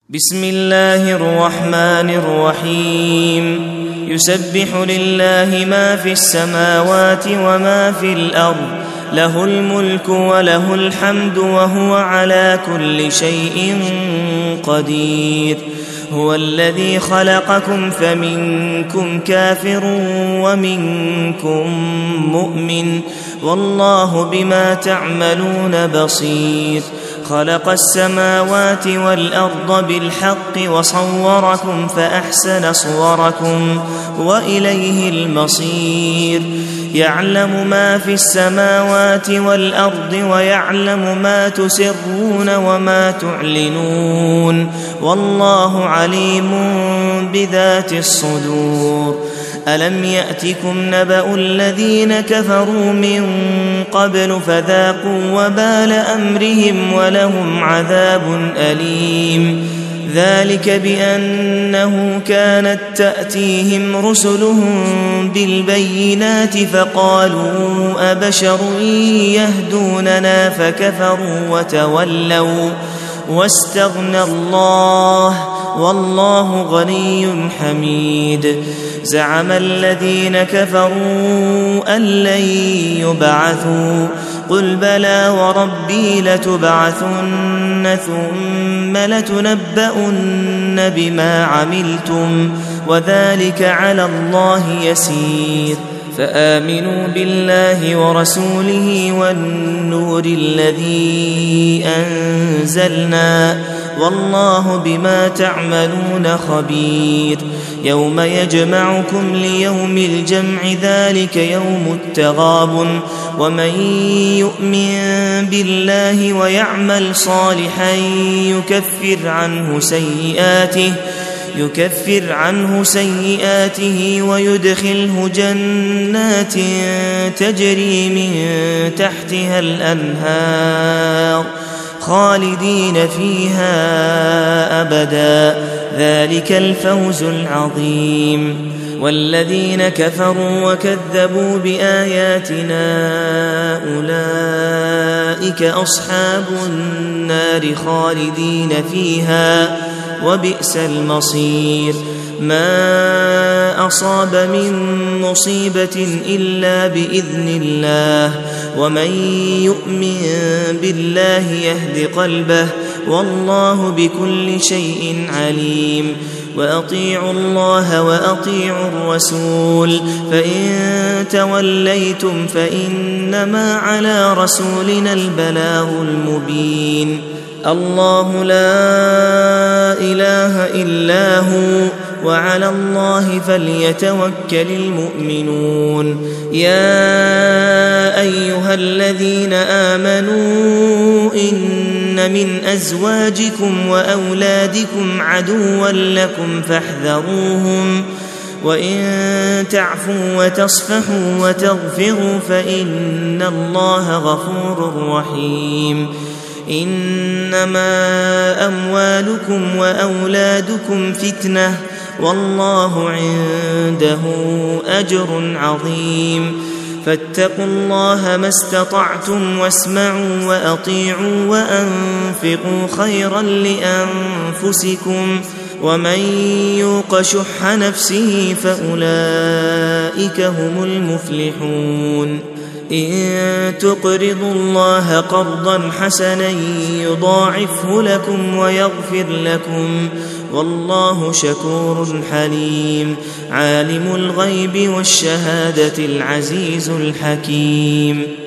بسم الله الرحمن الرحيم يسبح لله ما في السماوات وما في الأرض له الملك وله الحمد وهو على كل شيء قدير هو الذي خلقكم فمنكم كافر ومنكم مؤمن والله بما تعملون بصير خلق السماوات والأرض بالحق وصوركم فأحسن صوركم وإليه المصير يعلم ما في السماوات والأرض ويعلم ما تسرون وما تعلنون والله عليم بذات الصدور ألم يأتكم نبأ الذين كفروا من قبل فذاقوا وبال أمرهم ولهم عذاب أليم ذلك بأنه كانت تأتيهم رسلهم بالبينات فقالوا أبشر يهدوننا فكفروا وتولوا واستغنى الله والله غني حميد زعم الذين كفروا أن لن يبعثوا قل بلى وربي لتبعثن ثم لتنبؤن بما عملتم وذلك على الله يسير فآمنوا بالله ورسوله والنور الذي أنزلنا والله بما تعملون خبير يوم يجمعكم ليوم الجمع ذلك يوم التغابن ومن يؤمن بالله ويعمل صالحا يكفر عنه سيئاته ويدخله جنات تجري من تحتها الأنهار خالدين فيها أبدا ذلك الفوز العظيم والذين كفروا وكذبوا بآياتنا أولئك أصحاب النار خالدين فيها وبئس المصير ما أصاب من مصيبة إلا بإذن الله ومن يؤمن بالله يهد قلبه والله بكل شيء عليم وأطيعوا الله وأطيعوا الرسول فإن توليتم فإنما على رسولنا البلاغ المبين الله لا إله إلا هو وعلى الله فليتوكل المؤمنون يا أيها الذين آمنوا إن من أزواجكم وأولادكم عدوا لكم فاحذروهم وإن تعفوا وتصفحوا وتغفروا فإن الله غفور رحيم إنما أموالكم وأولادكم فتنة والله عنده أجر عظيم فاتقوا الله ما استطعتم واسمعوا وأطيعوا وأنفقوا خيرا لأنفسكم ومن يوق شح نفسه فأولئك هم المفلحون إن تقرضوا الله قرضا حسنا يضاعفه لكم ويغفر لكم والله شكور حليم عالم الغيب والشهادة العزيز الحكيم